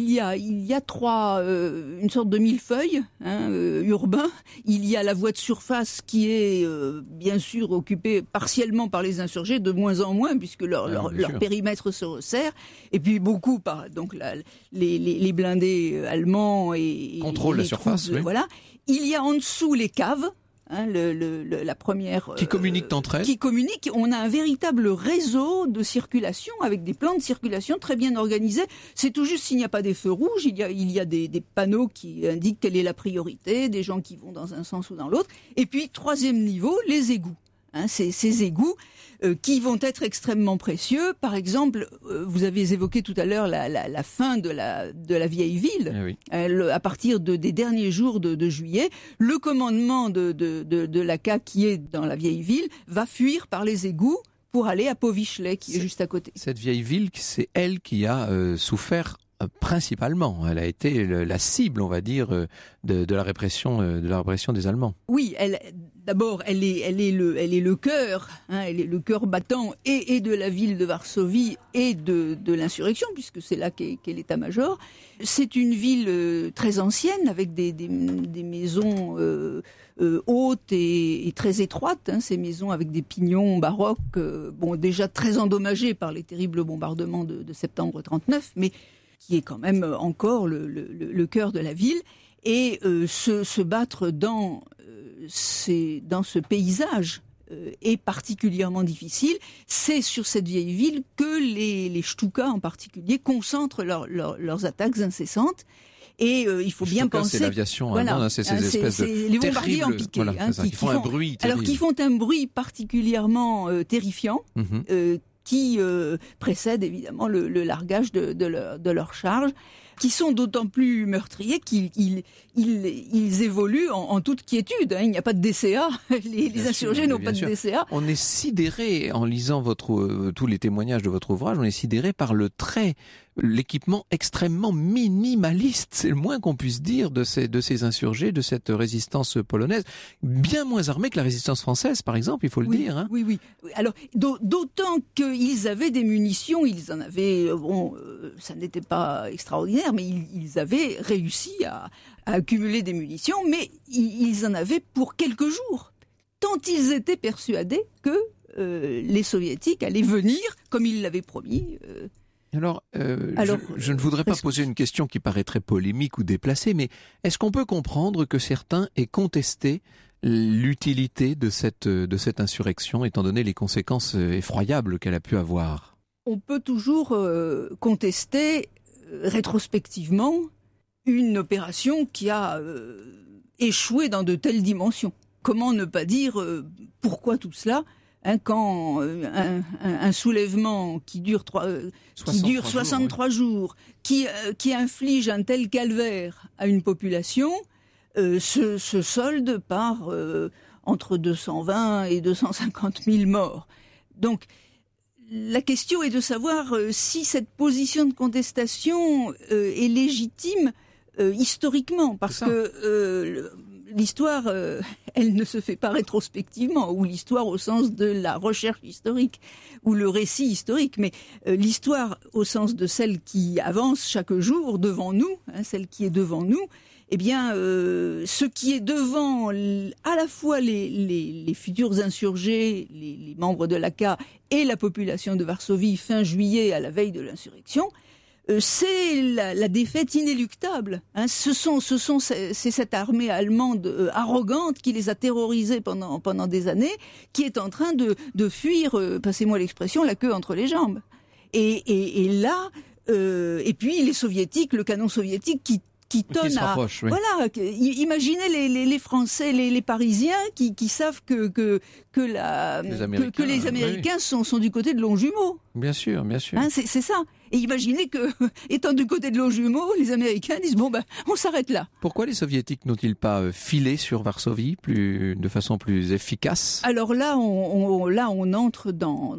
une sorte de millefeuille urbain. Il y a la voie de surface qui est bien sûr occupée partiellement par les insurgés, de moins en moins puisque leur périmètre se resserre. Et puis beaucoup par les blindés allemands et contrôle la surface. Oui. Voilà. Il y a en dessous les caves. La première qui communiquent entre elles. Qui communiquent. On a un véritable réseau de circulation avec des plans de circulation très bien organisés. C'est tout juste s'il n'y a pas des feux rouges, il y a des panneaux qui indiquent quelle est la priorité, des gens qui vont dans un sens ou dans l'autre. Et puis troisième niveau, les égouts. Ces égouts qui vont être extrêmement précieux. Par exemple, vous avez évoqué tout à l'heure la fin de la vieille ville. Eh oui. À partir des derniers jours de juillet, le commandement de l'AK qui est dans la vieille ville va fuir par les égouts pour aller à Powiśle, qui est juste à côté. Cette vieille ville, c'est elle qui a souffert principalement. Elle a été la cible, on va dire, de la répression des Allemands. Oui, d'abord, elle est le cœur, elle est le cœur battant et de la ville de Varsovie et de l'insurrection, puisque c'est là qu'est l'état-major. C'est une ville très ancienne, avec des maisons hautes et très étroites, ces maisons avec des pignons baroques, déjà très endommagés par les terribles bombardements de septembre 1939, mais qui est quand même encore le cœur de la ville, et se battre dans ce paysage est particulièrement difficile. C'est sur cette vieille ville que les Stukas en particulier concentrent leurs attaques incessantes. Et il faut bien penser. C'est l'aviation allemande, c'est ces espèces de les bombardiers en piqué, qui font un bruit terrible. Alors qui font un bruit particulièrement terrifiant, qui précède évidemment le largage de leur charge, qui sont d'autant plus meurtriers qu'ils évoluent en toute quiétude. Il n'y a pas de DCA, les insurgés n'ont pas de DCA. On est sidéré en lisant tous les témoignages de votre ouvrage, on est sidéré par l'équipement extrêmement minimaliste, c'est le moins qu'on puisse dire de ces insurgés, de cette résistance polonaise, bien moins armée que la résistance française, par exemple, il faut le dire. Oui. Alors, d'autant qu'ils avaient des munitions, ils en avaient, ça n'était pas extraordinaire, mais ils avaient réussi à accumuler des munitions, mais ils en avaient pour quelques jours, tant ils étaient persuadés que les Soviétiques allaient venir, comme ils l'avaient promis. Alors, je ne voudrais pas poser une question qui paraîtrait polémique ou déplacée, mais est-ce qu'on peut comprendre que certains aient contesté l'utilité de cette insurrection, étant donné les conséquences effroyables qu'elle a pu avoir ? On peut toujours contester rétrospectivement une opération qui a échoué dans de telles dimensions. Comment ne pas dire pourquoi tout cela ? Quand un soulèvement qui dure 63 jours, qui inflige un tel calvaire à une population, se solde par entre 220 et 250 000 morts. Donc, la question est de savoir si cette position de contestation est légitime historiquement, parce que l'histoire, elle ne se fait pas rétrospectivement, ou l'histoire au sens de la recherche historique, ou le récit historique, mais l'histoire au sens de celle qui avance chaque jour devant nous, celle qui est devant nous, eh bien, ce qui est devant à la fois les futurs insurgés, les membres de l'AK et la population de Varsovie fin juillet à la veille de l'insurrection, c'est la défaite inéluctable. C'est cette armée allemande arrogante qui les a terrorisés pendant des années, qui est en train de fuir, passez-moi l'expression, la queue entre les jambes. Et là, et puis les soviétiques, le canon soviétique qui tonne à... Oui. Voilà, imaginez les Français, les Parisiens qui savent que les Américains sont du côté de Longjumeau. Bien sûr. C'est ça. Et imaginez que, étant du côté de Longjumeau, les Américains disent on s'arrête là. Pourquoi les Soviétiques n'ont-ils pas filé sur Varsovie de façon plus efficace ? Alors là, on entre dans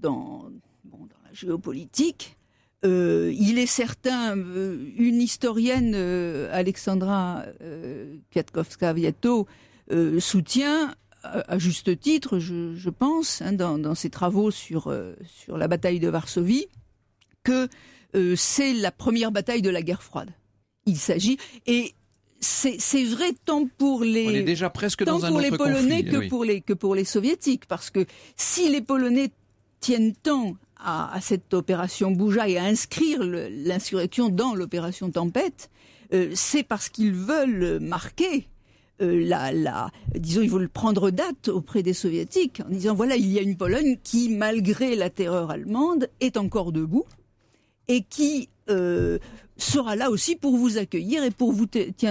la géopolitique. Il est certain, une historienne, Alexandra Kwiatkowska-Wiatow, soutient, à juste titre, je pense, dans ses travaux sur la bataille de Varsovie, que c'est la première bataille de la guerre froide. Il s'agit, et c'est vrai tant pour les... On est déjà presque dans un autre Polonais conflit, que pour les Soviétiques, parce que si les Polonais tiennent tant à cette opération Bouja et à inscrire l'insurrection dans l'opération Tempête, c'est parce qu'ils veulent marquer disons, ils veulent prendre date auprès des Soviétiques en disant voilà, il y a une Pologne qui, malgré la terreur allemande, est encore debout et qui sera là aussi pour vous accueillir et pour vous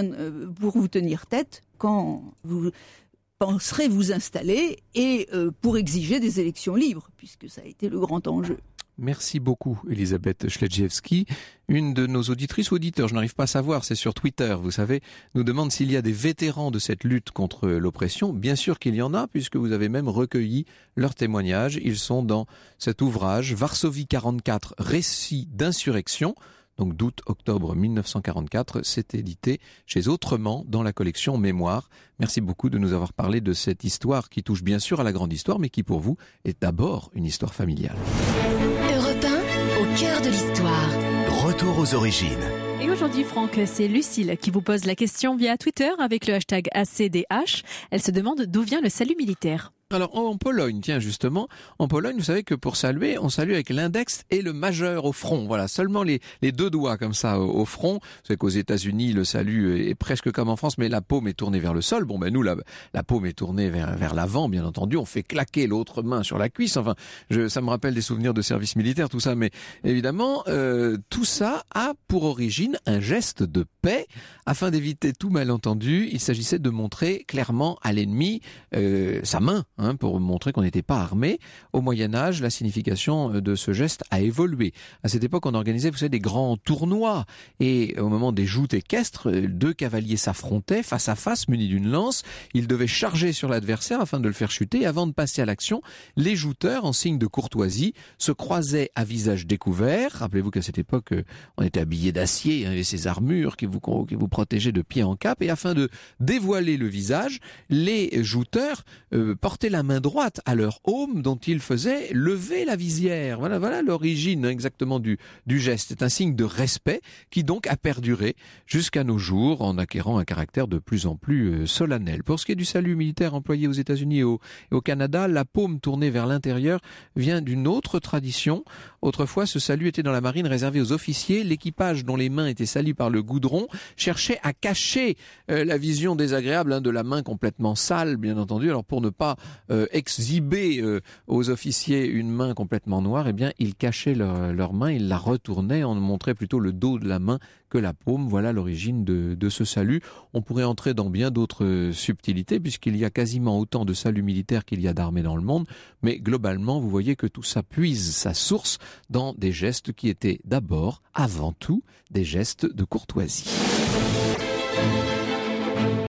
tenir tête quand vous penserez vous installer et pour exiger des élections libres, puisque ça a été le grand enjeu. Merci beaucoup, Elisabeth Śledziewski. Une de nos auditrices ou auditeurs, je n'arrive pas à savoir, c'est sur Twitter, vous savez, nous demande s'il y a des vétérans de cette lutte contre l'oppression. Bien sûr qu'il y en a, puisque vous avez même recueilli leurs témoignages. Ils sont dans cet ouvrage, Varsovie 44, récit d'insurrection. Donc d'août-octobre 1944, c'est édité chez Autrement dans la collection Mémoire. Merci beaucoup de nous avoir parlé de cette histoire qui touche bien sûr à la grande histoire, mais qui pour vous est d'abord une histoire familiale. Europe 1, au cœur de l'histoire. Retour aux origines. Et aujourd'hui, Franck, c'est Lucille qui vous pose la question via Twitter avec le hashtag ACDH. Elle se demande d'où vient le salut militaire. Alors en Pologne, tiens justement, en Pologne, vous savez que pour saluer, on salue avec l'index et le majeur au front. Voilà, seulement les deux doigts comme ça au front. Vous savez qu'aux États-Unis, le salut est presque comme en France, mais la paume est tournée vers le sol. Bon, ben nous, la paume est tournée vers l'avant, bien entendu. On fait claquer l'autre main sur la cuisse. Enfin, ça me rappelle des souvenirs de service militaire, tout ça. Mais évidemment, tout ça a pour origine un geste de paix. Afin d'éviter tout malentendu, il s'agissait de montrer clairement à l'ennemi sa main, pour montrer qu'on n'était pas armé. Au Moyen-Âge, la signification de ce geste a évolué. À cette époque, on organisait, vous savez, des grands tournois. Et au moment des joutes équestres, deux cavaliers s'affrontaient face à face, munis d'une lance. Ils devaient charger sur l'adversaire afin de le faire chuter. Et avant de passer à l'action, les jouteurs, en signe de courtoisie, se croisaient à visage découvert. Rappelez-vous qu'à cette époque, on était habillés d'acier, et ces armures qui vous protégeaient de pied en cap. Et afin de dévoiler le visage, les jouteurs portaient la main droite à leur aume dont ils faisaient lever la visière. Voilà l'origine exactement du geste. C'est un signe de respect qui donc a perduré jusqu'à nos jours en acquérant un caractère de plus en plus solennel. Pour ce qui est du salut militaire employé aux États-Unis et au Canada, la paume tournée vers l'intérieur vient d'une autre tradition. Autrefois, ce salut était dans la marine réservé aux officiers. L'équipage dont les mains étaient salies par le goudron cherchait à cacher la vision désagréable de la main complètement sale, bien entendu. Alors pour ne pas exhiber aux officiers une main complètement noire, eh bien ils cachaient leur main, ils la retournaient, on montrait plutôt le dos de la main que la paume. Voilà l'origine de ce salut. On pourrait entrer dans bien d'autres subtilités puisqu'il y a quasiment autant de saluts militaires qu'il y a d'armées dans le monde, mais globalement vous voyez que tout ça puise sa source dans des gestes qui étaient d'abord, avant tout, des gestes de courtoisie.